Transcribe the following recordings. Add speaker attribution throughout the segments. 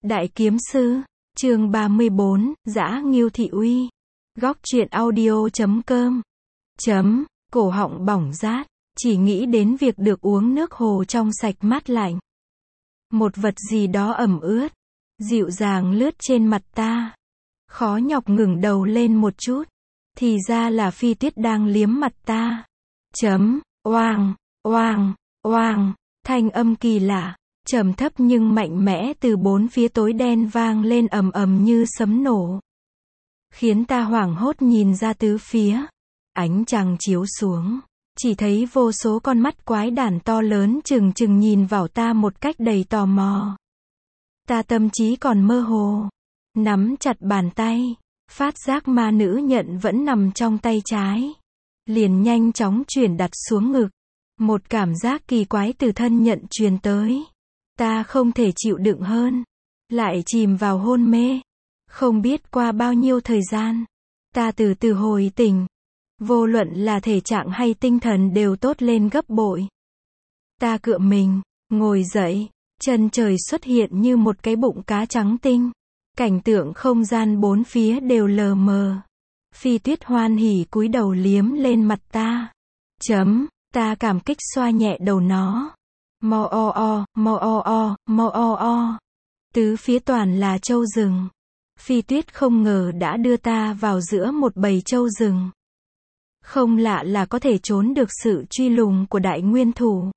Speaker 1: Đại kiếm sư, chương 34, Dã Ngưu Thị Uy. Góc truyện audio.com. Cổ họng bỏng rát, chỉ nghĩ đến việc được uống nước hồ trong sạch mát lạnh. Một vật gì đó ẩm ướt, dịu dàng lướt trên mặt ta. Khó nhọc ngẩng đầu lên một chút, thì ra là Phi Tuyết đang liếm mặt ta. Oang, oang, oang, thanh âm kỳ lạ, trầm thấp nhưng mạnh mẽ từ bốn phía tối đen vang lên ầm ầm như sấm nổ. Khiến ta hoảng hốt nhìn ra tứ phía. Ánh trăng chiếu xuống, chỉ thấy vô số con mắt quái đản to lớn trừng trừng nhìn vào ta một cách đầy tò mò. Ta tâm trí còn mơ hồ, nắm chặt bàn tay, phát giác ma nữ nhận vẫn nằm trong tay trái. Liền nhanh chóng chuyển đặt xuống ngực. Một cảm giác kỳ quái từ thân nhận truyền tới. Ta không thể chịu đựng hơn, lại chìm vào hôn mê. Không biết qua bao nhiêu thời gian, ta từ từ hồi tỉnh. Vô luận là thể trạng hay tinh thần đều tốt lên gấp bội. Ta cựa mình, ngồi dậy, chân trời xuất hiện như một cái bụng cá trắng tinh. Cảnh tượng không gian bốn phía đều lờ mờ. Phi Tuyết hoan hỉ cúi đầu liếm lên mặt ta. Ta cảm kích xoa nhẹ đầu nó. Mo. Tứ phía toàn là trâu rừng. Phi Tuyết không ngờ đã đưa ta vào giữa một bầy trâu rừng. Không lạ là có thể trốn được sự truy lùng của đại nguyên thủ.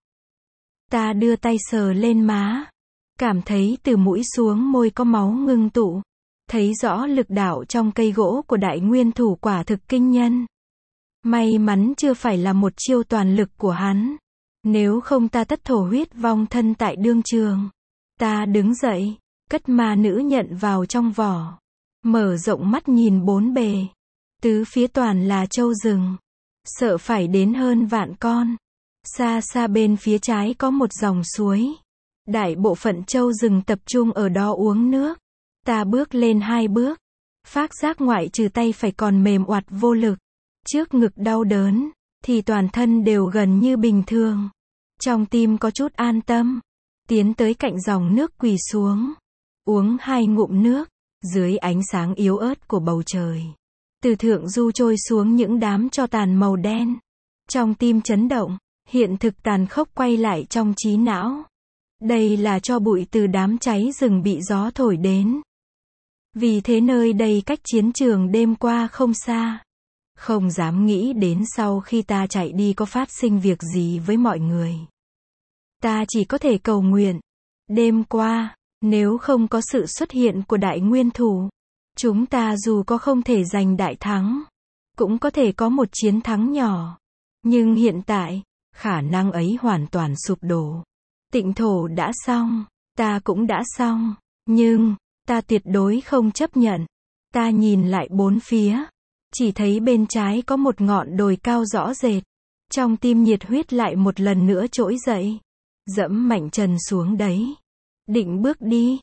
Speaker 1: Ta đưa tay sờ lên má. Cảm thấy từ mũi xuống môi có máu ngưng tụ. Thấy rõ lực đạo trong cây gỗ của đại nguyên thủ quả thực kinh nhân. May mắn chưa phải là một chiêu toàn lực của hắn. Nếu không ta tất thổ huyết vong thân tại đương trường. Ta đứng dậy, cất ma nữ nhận vào trong vỏ. Mở rộng mắt nhìn bốn bề. Tứ phía toàn là trâu rừng. Sợ phải đến hơn vạn con. Xa xa bên phía trái có một dòng suối. Đại bộ phận trâu rừng tập trung ở đó uống nước. Ta bước lên 2 bước. Phát giác ngoại trừ tay phải còn mềm oặt vô lực. Trước ngực đau đớn, thì toàn thân đều gần như bình thường. Trong tim có chút an tâm. Tiến tới cạnh dòng nước quỳ xuống. Uống 2 ngụm nước. Dưới ánh sáng yếu ớt của bầu trời. Từ thượng du trôi xuống những đám tro tàn màu đen. Trong tim chấn động, hiện thực tàn khốc quay lại trong trí não. Đây là tro bụi từ đám cháy rừng bị gió thổi đến. Vì thế nơi đây cách chiến trường đêm qua không xa. Không dám nghĩ đến sau khi ta chạy đi có phát sinh việc gì với mọi người. Ta chỉ có thể cầu nguyện. Đêm qua, nếu không có sự xuất hiện của đại nguyên thủ, chúng ta dù có không thể giành đại thắng, cũng có thể có một chiến thắng nhỏ. Nhưng hiện tại, khả năng ấy hoàn toàn sụp đổ. Tịnh thổ đã xong, ta cũng đã xong. Nhưng, ta tuyệt đối không chấp nhận. Ta nhìn lại bốn phía. Chỉ thấy bên trái có một ngọn đồi cao rõ rệt. Trong tim nhiệt huyết lại một lần nữa trỗi dậy. Dẫm mạnh chân xuống đấy. Định bước đi.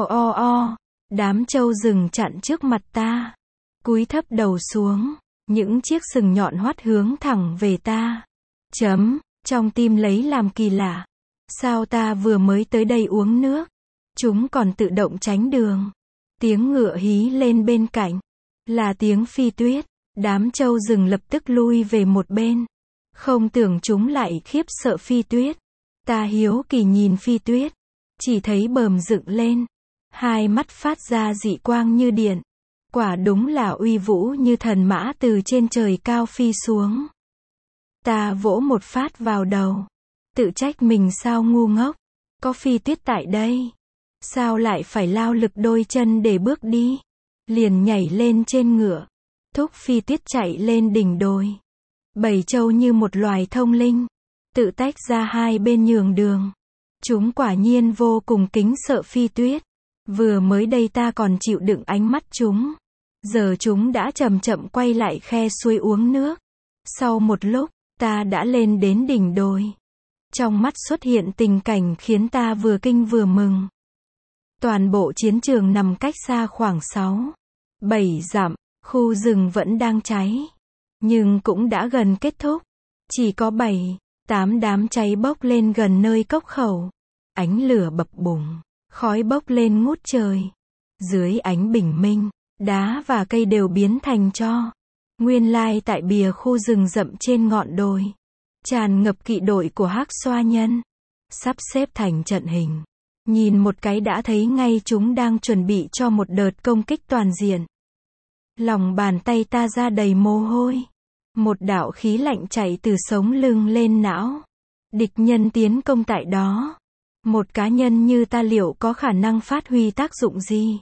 Speaker 1: Đám trâu rừng chặn trước mặt ta. Cúi thấp đầu xuống. Những chiếc sừng nhọn hoắt hướng thẳng về ta. Trong tim lấy làm kỳ lạ. Sao ta vừa mới tới đây uống nước, chúng còn tự động tránh đường. Tiếng ngựa hí lên bên cạnh. Là tiếng Phi Tuyết. Đám trâu rừng lập tức lui về một bên. Không tưởng chúng lại khiếp sợ Phi Tuyết. Ta hiếu kỳ nhìn Phi Tuyết. Chỉ thấy bờm dựng lên. 2 mắt phát ra dị quang như điện. Quả đúng là uy vũ như thần mã từ trên trời cao phi xuống. Ta vỗ một phát vào đầu. Tự trách mình sao ngu ngốc. Có Phi Tuyết tại đây. Sao lại phải lao lực đôi chân để bước đi. Liền nhảy lên trên ngựa. Thúc Phi Tuyết chạy lên đỉnh đồi. Bầy trâu như một loài thông linh. Tự tách ra hai bên nhường đường. Chúng quả nhiên vô cùng kính sợ Phi Tuyết. Vừa mới đây ta còn chịu đựng ánh mắt chúng. Giờ chúng đã chậm chậm quay lại khe suối uống nước. Sau một lúc, ta đã lên đến đỉnh đồi. Trong mắt xuất hiện tình cảnh khiến ta vừa kinh vừa mừng. Toàn bộ chiến trường nằm cách xa khoảng 6-7 dặm, khu rừng vẫn đang cháy. Nhưng cũng đã gần kết thúc. Chỉ có 7-8 đám cháy bốc lên gần nơi cốc khẩu. Ánh lửa bập bùng. Khói bốc lên ngút trời. Dưới ánh bình minh, đá và cây đều biến thành tro. Nguyên lai tại bìa khu rừng rậm trên ngọn đồi, tràn ngập kỵ đội của Hắc Xoa Nhân, sắp xếp thành trận hình. Nhìn một cái đã thấy ngay chúng đang chuẩn bị cho một đợt công kích toàn diện. Lòng bàn tay ta ra đầy mồ hôi. Một đạo khí lạnh chảy từ sống lưng lên não. Địch nhân tiến công tại đó. Một cá nhân như ta liệu có khả năng phát huy tác dụng gì?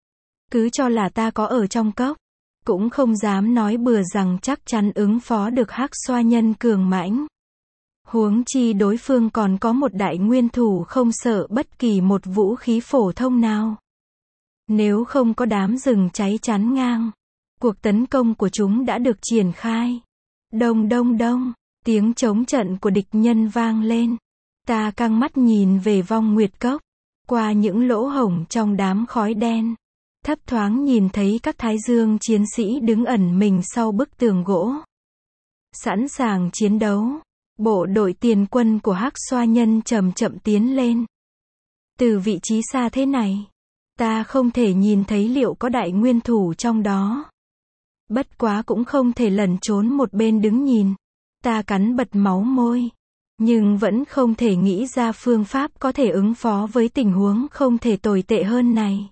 Speaker 1: Cứ cho là ta có ở trong cốc, cũng không dám nói bừa rằng chắc chắn ứng phó được Hắc Xoa Nhân cường mãnh. Huống chi đối phương còn có một đại nguyên thủ không sợ bất kỳ một vũ khí phổ thông nào. Nếu không có đám rừng cháy chắn ngang, cuộc tấn công của chúng đã được triển khai. Đông đông đông, tiếng chống trận của địch nhân vang lên. Ta căng mắt nhìn về vong nguyệt cốc, qua những lỗ hổng trong đám khói đen. Thấp thoáng nhìn thấy các thái dương chiến sĩ đứng ẩn mình sau bức tường gỗ. Sẵn sàng chiến đấu. Bộ đội tiền quân của Hắc Xoa Nhân chậm chậm tiến lên. Từ vị trí xa thế này, ta không thể nhìn thấy liệu có đại nguyên thủ trong đó. Bất quá cũng không thể lẩn trốn một bên đứng nhìn. Ta cắn bật máu môi. Nhưng vẫn không thể nghĩ ra phương pháp có thể ứng phó với tình huống không thể tồi tệ hơn này.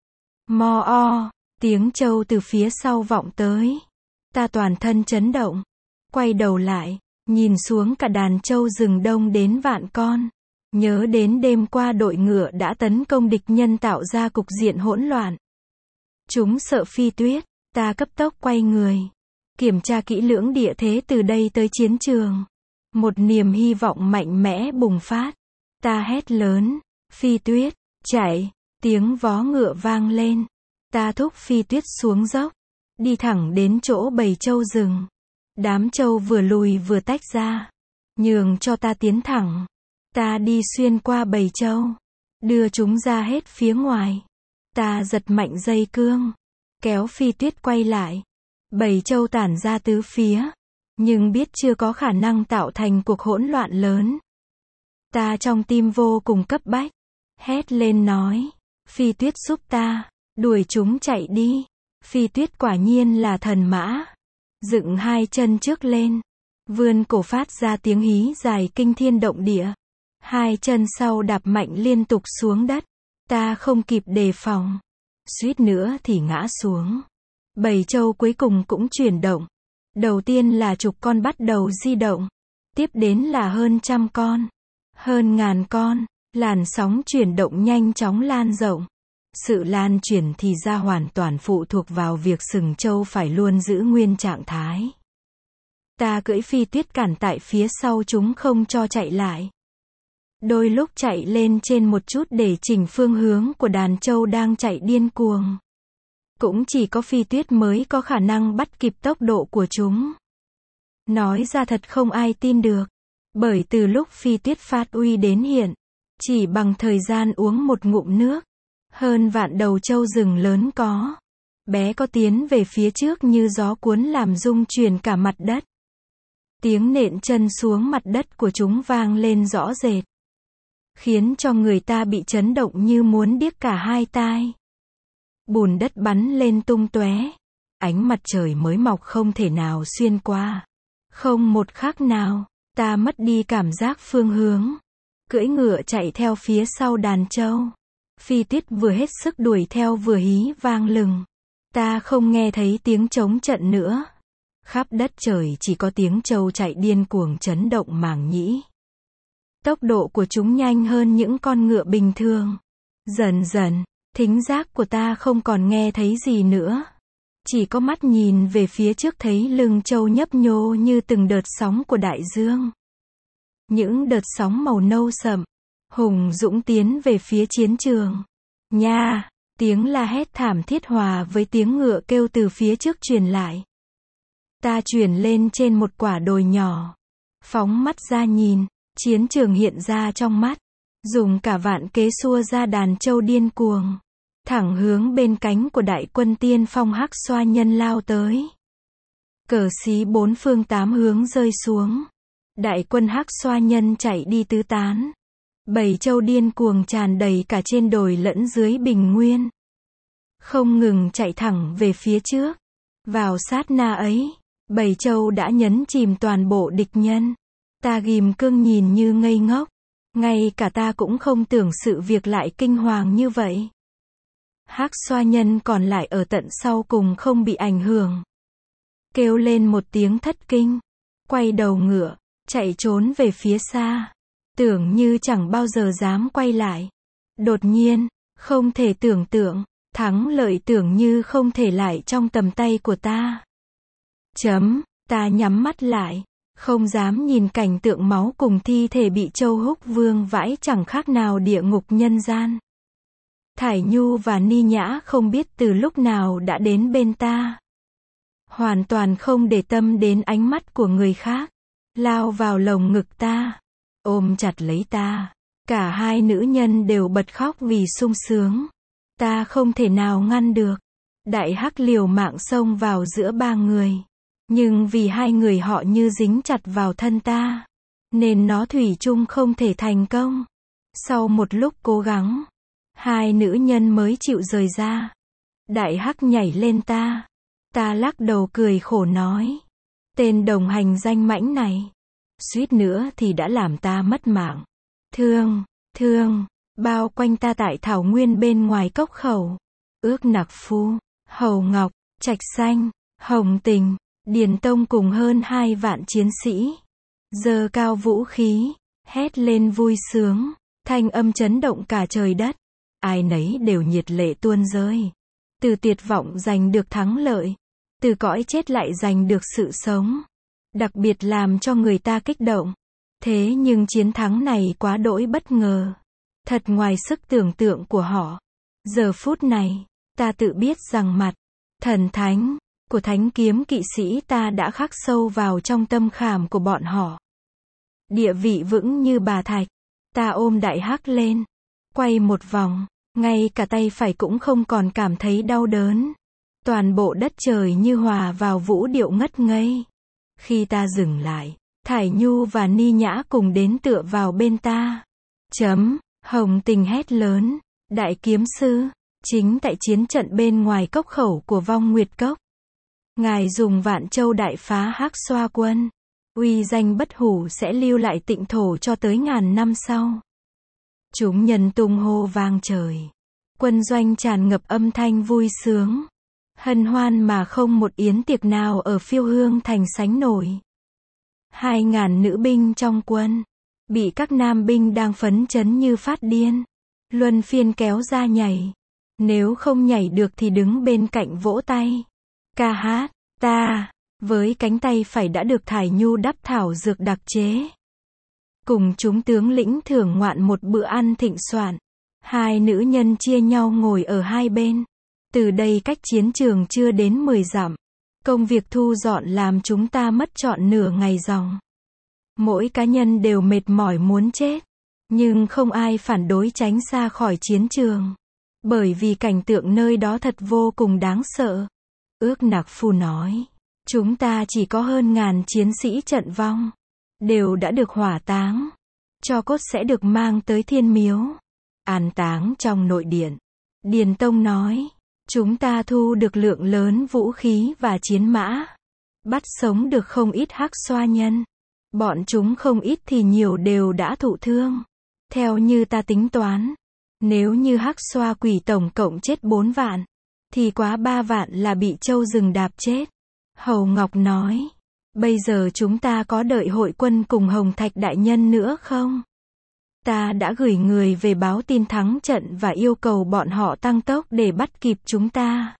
Speaker 1: Mo o, tiếng trâu từ phía sau vọng tới. Ta toàn thân chấn động. Quay đầu lại, nhìn xuống cả đàn trâu rừng đông đến vạn con. Nhớ đến đêm qua đội ngựa đã tấn công địch nhân tạo ra cục diện hỗn loạn. Chúng sợ Phi Tuyết, ta cấp tốc quay người. Kiểm tra kỹ lưỡng địa thế từ đây tới chiến trường. Một niềm hy vọng mạnh mẽ bùng phát. Ta hét lớn, Phi Tuyết, chạy, tiếng vó ngựa vang lên. Ta thúc Phi Tuyết xuống dốc, đi thẳng đến chỗ bầy trâu rừng. Đám trâu vừa lùi vừa tách ra, nhường cho ta tiến thẳng. Ta đi xuyên qua bầy trâu, đưa chúng ra hết phía ngoài. Ta giật mạnh dây cương, kéo Phi Tuyết quay lại. Bầy trâu tản ra tứ phía, nhưng biết chưa có khả năng tạo thành cuộc hỗn loạn lớn. Ta trong tim vô cùng cấp bách, hét lên nói, Phi Tuyết giúp ta, đuổi chúng chạy đi. Phi Tuyết quả nhiên là thần mã. Dựng hai chân trước lên, vươn cổ phát ra tiếng hí dài kinh thiên động địa. Hai chân sau đạp mạnh liên tục xuống đất. Ta không kịp đề phòng, suýt nữa thì ngã xuống. Bầy trâu cuối cùng cũng chuyển động. Đầu tiên là chục con bắt đầu di động. Tiếp đến là hơn trăm con. Hơn ngàn con. Làn sóng chuyển động nhanh chóng lan rộng. Sự lan truyền thì ra hoàn toàn phụ thuộc vào việc sừng trâu phải luôn giữ nguyên trạng thái. Ta cưỡi Phi Tuyết cản tại phía sau chúng không cho chạy lại. Đôi lúc chạy lên trên một chút để chỉnh phương hướng của đàn trâu đang chạy điên cuồng. Cũng chỉ có Phi Tuyết mới có khả năng bắt kịp tốc độ của chúng. Nói ra thật không ai tin được. Bởi từ lúc Phi Tuyết phát uy đến hiện, chỉ bằng thời gian uống một ngụm nước, hơn vạn đầu trâu rừng lớn có, bé có tiến về phía trước như gió cuốn làm rung chuyển cả mặt đất. Tiếng nện chân xuống mặt đất của chúng vang lên rõ rệt, khiến cho người ta bị chấn động như muốn điếc cả hai tai. Bùn đất bắn lên tung tóe, ánh mặt trời mới mọc không thể nào xuyên qua. Không một khắc nào, ta mất đi cảm giác phương hướng. Cưỡi ngựa chạy theo phía sau đàn trâu. Phi Tuyết vừa hết sức đuổi theo vừa hí vang lừng. Ta không nghe thấy tiếng trống trận nữa. Khắp đất trời chỉ có tiếng trâu chạy điên cuồng chấn động màng nhĩ. Tốc độ của chúng nhanh hơn những con ngựa bình thường. Dần dần, thính giác của ta không còn nghe thấy gì nữa. Chỉ có mắt nhìn về phía trước thấy lưng trâu nhấp nhô như từng đợt sóng của đại dương. Những đợt sóng màu nâu sậm, hùng dũng tiến về phía chiến trường. Nha, tiếng la hét thảm thiết hòa với tiếng ngựa kêu từ phía trước truyền lại. Ta chuyển lên trên một quả đồi nhỏ, phóng mắt ra nhìn, chiến trường hiện ra trong mắt, dùng cả vạn kế xua ra đàn trâu điên cuồng, thẳng hướng bên cánh của đại quân tiên phong Hắc Xoa Nhân lao tới. Cờ xí bốn phương tám hướng rơi xuống. Đại quân Hắc Xoa Nhân chạy đi tứ tán. Bầy trâu điên cuồng tràn đầy cả trên đồi lẫn dưới bình nguyên. Không ngừng chạy thẳng về phía trước. Vào sát na ấy, bầy trâu đã nhấn chìm toàn bộ địch nhân. Ta ghim cương nhìn như ngây ngốc. Ngay cả ta cũng không tưởng sự việc lại kinh hoàng như vậy. Hắc xoa nhân còn lại ở tận sau cùng không bị ảnh hưởng. Kêu lên một tiếng thất kinh. Quay đầu ngựa, chạy trốn về phía xa. Tưởng như chẳng bao giờ dám quay lại. Đột nhiên, không thể tưởng tượng, thắng lợi tưởng như không thể lại trong tầm tay của ta. Ta nhắm mắt lại, không dám nhìn cảnh tượng máu cùng thi thể bị Châu Húc vương vãi chẳng khác nào địa ngục nhân gian. Thải Nhu và Ni Nhã không biết từ lúc nào đã đến bên ta. Hoàn toàn không để tâm đến ánh mắt của người khác. Lao vào lồng ngực ta. Ôm chặt lấy ta. Cả hai nữ nhân đều bật khóc vì sung sướng. Ta không thể nào ngăn được. Đại Hắc liều mạng xông vào giữa ba người. Nhưng vì hai người họ như dính chặt vào thân ta. Nên nó thủy chung không thể thành công. Sau một lúc cố gắng, hai nữ nhân mới chịu rời ra. Đại Hắc nhảy lên ta. Ta lắc đầu cười khổ nói. Tên đồng hành danh mãnh này. Suýt nữa thì đã làm ta mất mạng. Thương, bao quanh ta tại thảo nguyên bên ngoài cốc khẩu. Ước Nặc Phu, Hầu Ngọc, Trạch Xanh, Hồng Tình, Điền Tông cùng hơn 2 vạn chiến sĩ. Giơ cao vũ khí, hét lên vui sướng, thanh âm chấn động cả trời đất. Ai nấy đều nhiệt lệ tuôn rơi. Từ tuyệt vọng giành được thắng lợi. Từ cõi chết lại giành được sự sống. Đặc biệt làm cho người ta kích động. Thế nhưng chiến thắng này quá đỗi bất ngờ. Thật ngoài sức tưởng tượng của họ. Giờ phút này, ta tự biết rằng mặt, thần thánh, của thánh kiếm kỵ sĩ ta đã khắc sâu vào trong tâm khảm của bọn họ. Địa vị vững như bà thạch. Ta ôm Đại Hắc lên. Quay một vòng. Ngay cả tay phải cũng không còn cảm thấy đau đớn. Toàn bộ đất trời như hòa vào vũ điệu ngất ngây. Khi ta dừng lại, Thải Nhu và Ni Nhã cùng đến tựa vào bên ta. Hồng Tình hét lớn. Đại kiếm sư, chính tại chiến trận bên ngoài cốc khẩu của Vong Nguyệt Cốc. Ngài dùng Vạn Châu đại phá Hắc Xoa quân. Uy danh bất hủ sẽ lưu lại tịnh thổ cho tới ngàn năm sau. Chúng nhân tung hô vang trời. Quân doanh tràn ngập âm thanh vui sướng. Hân hoan mà không một yến tiệc nào ở Phiêu Hương thành sánh nổi. 2.000 nữ binh trong quân. Bị các nam binh đang phấn chấn như phát điên. Luân phiên kéo ra nhảy. Nếu không nhảy được thì đứng bên cạnh vỗ tay. Ca hát. Ta, với cánh tay phải đã được Thải Nhu đắp thảo dược đặc chế. Cùng chúng tướng lĩnh thưởng ngoạn một bữa ăn thịnh soạn. Hai nữ nhân chia nhau ngồi ở hai bên. Từ đây cách chiến trường chưa đến 10 dặm. Công việc thu dọn làm chúng ta mất trọn nửa ngày ròng. Mỗi cá nhân đều mệt mỏi muốn chết. Nhưng không ai phản đối tránh xa khỏi chiến trường. Bởi vì cảnh tượng nơi đó thật vô cùng đáng sợ. Ước Nặc Phu nói. Chúng ta chỉ có hơn 1000 chiến sĩ trận vong. Đều đã được hỏa táng. Tro cốt sẽ được mang tới Thiên Miếu. An táng trong nội điện. Điền Tông nói. Chúng ta thu được lượng lớn vũ khí và chiến mã. Bắt sống được không ít Hắc Xoa nhân. Bọn chúng không ít thì nhiều đều đã thụ thương. Theo như ta tính toán. Nếu như Hắc Xoa quỷ tổng cộng chết 4 vạn. Thì quá 3 vạn là bị trâu rừng đạp chết. Hầu Ngọc nói. Bây giờ chúng ta có đợi hội quân cùng Hồng Thạch đại nhân nữa không? Ta đã gửi người về báo tin thắng trận và yêu cầu bọn họ tăng tốc để bắt kịp chúng ta.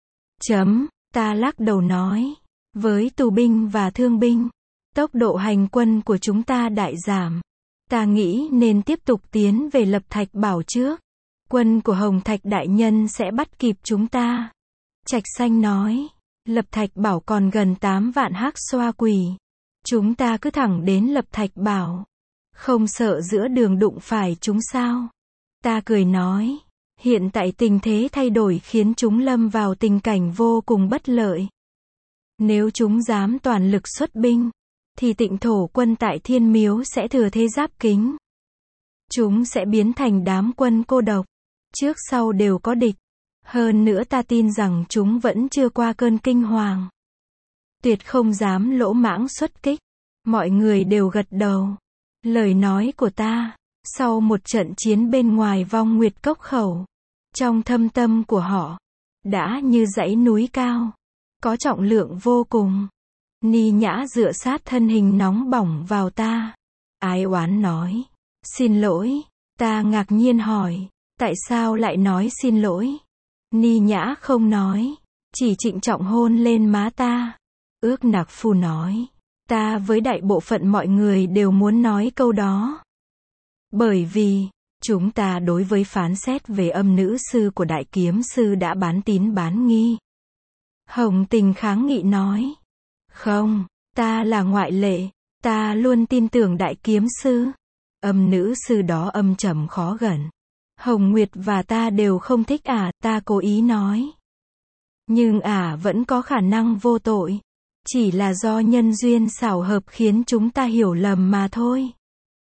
Speaker 1: Ta lắc đầu nói. Với tù binh và thương binh, tốc độ hành quân của chúng ta đại giảm. Ta nghĩ nên tiếp tục tiến về Lập Thạch Bảo trước. Quân của Hồng Thạch đại nhân sẽ bắt kịp chúng ta. Trạch Xanh nói. Lập Thạch Bảo còn gần 8 vạn Hắc Xoa quỷ. Chúng ta cứ thẳng đến Lập Thạch Bảo. Không sợ giữa đường đụng phải chúng sao? Ta cười nói. Hiện tại tình thế thay đổi khiến chúng lâm vào tình cảnh vô cùng bất lợi. Nếu chúng dám toàn lực xuất binh, thì Tịnh Thổ quân tại Thiên Miếu sẽ thừa thế giáp kính. Chúng sẽ biến thành đám quân cô độc. Trước sau đều có địch. Hơn nữa ta tin rằng chúng vẫn chưa qua cơn kinh hoàng. Tuyệt không dám lỗ mãng xuất kích. Mọi người đều gật đầu. Lời nói của ta, sau một trận chiến bên ngoài Vong Nguyệt Cốc khẩu, trong thâm tâm của họ, đã như dãy núi cao, có trọng lượng vô cùng. Ni Nhã dựa sát thân hình nóng bỏng vào ta. Ái oán nói. Xin lỗi. Ta ngạc nhiên hỏi. Tại sao lại nói xin lỗi? Ni Nhã không nói. Chỉ trịnh trọng hôn lên má ta. Ước Nặc Phu nói. Ta với đại bộ phận mọi người đều muốn nói câu đó. Bởi vì, chúng ta đối với phán xét về âm nữ sư của Đại Kiếm Sư đã bán tín bán nghi. Hồng Tình kháng nghị nói. Không, ta là ngoại lệ. Ta luôn tin tưởng Đại Kiếm Sư. Âm nữ sư đó âm trầm khó gần. Hồng Nguyệt và ta đều không thích ta cố ý nói. Nhưng vẫn có khả năng vô tội. Chỉ là do nhân duyên xảo hợp khiến chúng ta hiểu lầm mà thôi.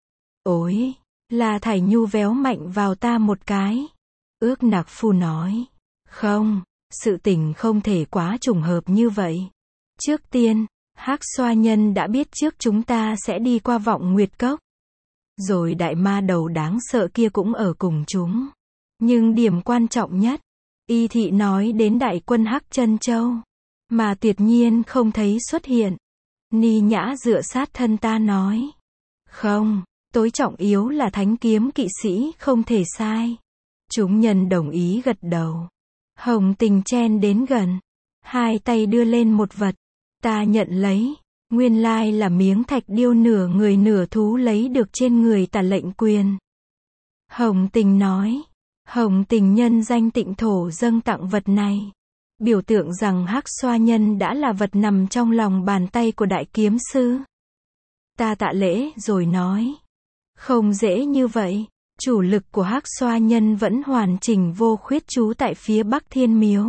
Speaker 1: Ôi, là Thải Nhu véo mạnh vào ta một cái. Ước Nặc Phu nói. Không, sự tình không thể quá trùng hợp như vậy. Trước tiên, Hắc Xoa Nhân đã biết trước chúng ta sẽ đi qua Vọng Nguyệt Cốc. Rồi đại ma đầu đáng sợ kia cũng ở cùng chúng. Nhưng điểm quan trọng nhất, Y Thị nói đến đại quân Hắc Chân Châu, mà tuyệt nhiên không thấy xuất hiện. Ni Nhã dựa sát thân ta nói. Không, tối trọng yếu là thánh kiếm kỵ sĩ không thể sai. Chúng nhân đồng ý gật đầu. Hồng Tình chen đến gần. Hai tay đưa lên một vật. Ta nhận lấy. Nguyên lai là miếng thạch điêu nửa người nửa thú lấy được trên người Tả Lệnh Quyền. Hồng Tình nói. Hồng Tình nhân danh Tịnh Thổ dâng tặng vật này. Biểu tượng rằng Hắc Xoa Nhân đã là vật nằm trong lòng bàn tay của Đại Kiếm Sư. Ta tạ lễ rồi nói. Không dễ như vậy. Chủ lực của Hắc Xoa Nhân vẫn hoàn chỉnh vô khuyết trú tại phía Bắc Thiên Miếu.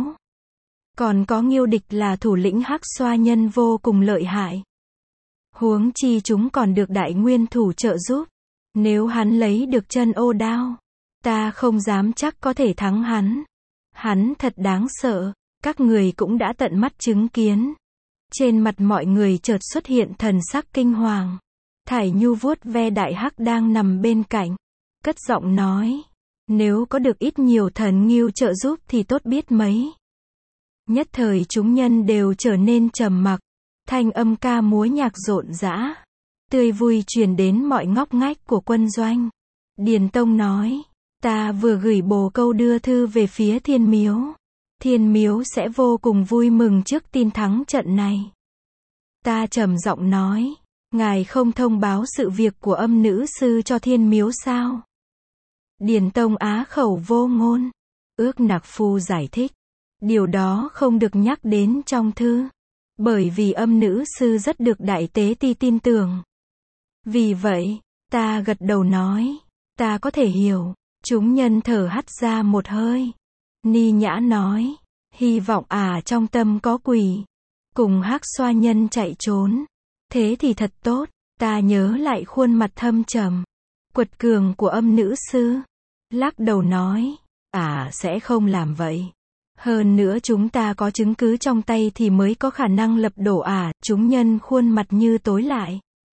Speaker 1: Còn có Nghiêu Địch là thủ lĩnh Hắc Xoa Nhân vô cùng lợi hại. Huống chi chúng còn được Đại Nguyên Thủ trợ giúp. Nếu hắn lấy được chân ô đao, ta không dám chắc có thể thắng hắn. Hắn thật đáng sợ. Các người cũng đã tận mắt chứng kiến. Trên mặt mọi người chợt xuất hiện thần sắc kinh hoàng. Thải Nhu vuốt ve đại hắc đang nằm bên cạnh. Cất giọng nói. Nếu có được ít nhiều thần nghiêu trợ giúp thì tốt biết mấy. Nhất thời chúng nhân đều trở nên trầm mặc. Thanh âm ca múa nhạc rộn rã. Tươi vui truyền đến mọi ngóc ngách của quân doanh. Điền Tông nói. Ta vừa gửi bồ câu đưa thư về phía Thiên Miếu. Thiên Miếu sẽ vô cùng vui mừng trước tin thắng trận này. Ta trầm giọng nói. Ngài không thông báo sự việc của âm nữ sư cho Thiên Miếu sao? Điền Tông á khẩu vô ngôn. Ước Nặc Phu giải thích. Điều đó không được nhắc đến trong thư. Bởi vì âm nữ sư rất được Đại Tế Ti tin tưởng. Vì vậy, ta gật đầu nói. Ta có thể hiểu. Chúng nhân thở hắt ra một hơi. Ni Nhã nói. Hy vọng trong tâm có quỷ. Cùng Hắc Xoa Nhân chạy trốn. Thế thì thật tốt. Ta nhớ lại khuôn mặt thâm trầm, quật cường của âm nữ sư. Lắc đầu nói. Sẽ không làm vậy. Hơn nữa chúng ta có chứng cứ trong tay thì mới có khả năng lật đổ Chúng nhân khuôn mặt như tối lại.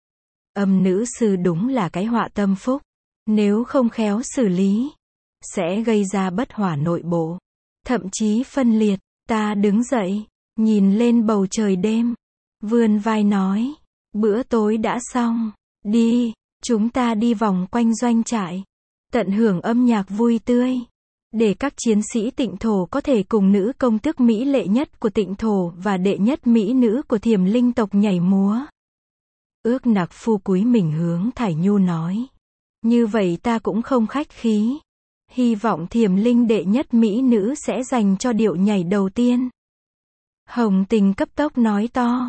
Speaker 1: Âm nữ sư đúng là cái họa tâm phúc. Nếu không khéo xử lý, sẽ gây ra bất hòa nội bộ. Thậm chí phân liệt. Ta đứng dậy, nhìn lên bầu trời đêm. Vươn vai nói. Bữa tối đã xong. Đi, chúng ta đi vòng quanh doanh trại. Tận hưởng âm nhạc vui tươi. Để các chiến sĩ Tịnh Thổ có thể cùng nữ công tước mỹ lệ nhất của Tịnh Thổ và đệ nhất mỹ nữ của Thiểm Linh tộc nhảy múa. Ước Nặc Phu cúi mình hướng Thải Nhu nói. Như vậy ta cũng không khách khí. Hy vọng Thiểm Linh đệ nhất mỹ nữ sẽ dành cho điệu nhảy đầu tiên. Hồng Tình cấp tốc nói to.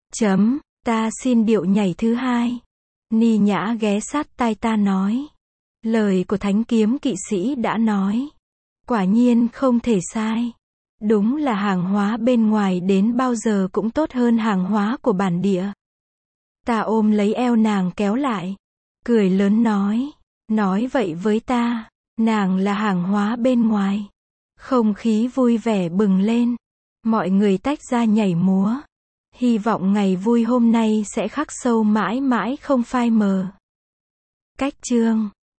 Speaker 1: Ta xin điệu nhảy thứ hai. Ni Nhã ghé sát tai ta nói. Lời của Thánh Kiếm Kỵ Sĩ đã nói. Quả nhiên không thể sai. Đúng là hàng hóa bên ngoài đến bao giờ cũng tốt hơn hàng hóa của bản địa. Ta ôm lấy eo nàng kéo lại. Cười lớn nói. nói vậy với ta, nàng là hàng hóa bên ngoài. Không khí vui vẻ bừng lên. Mọi người tách ra nhảy múa. Hy vọng ngày vui hôm nay sẽ khắc sâu mãi mãi không phai mờ. Cách chương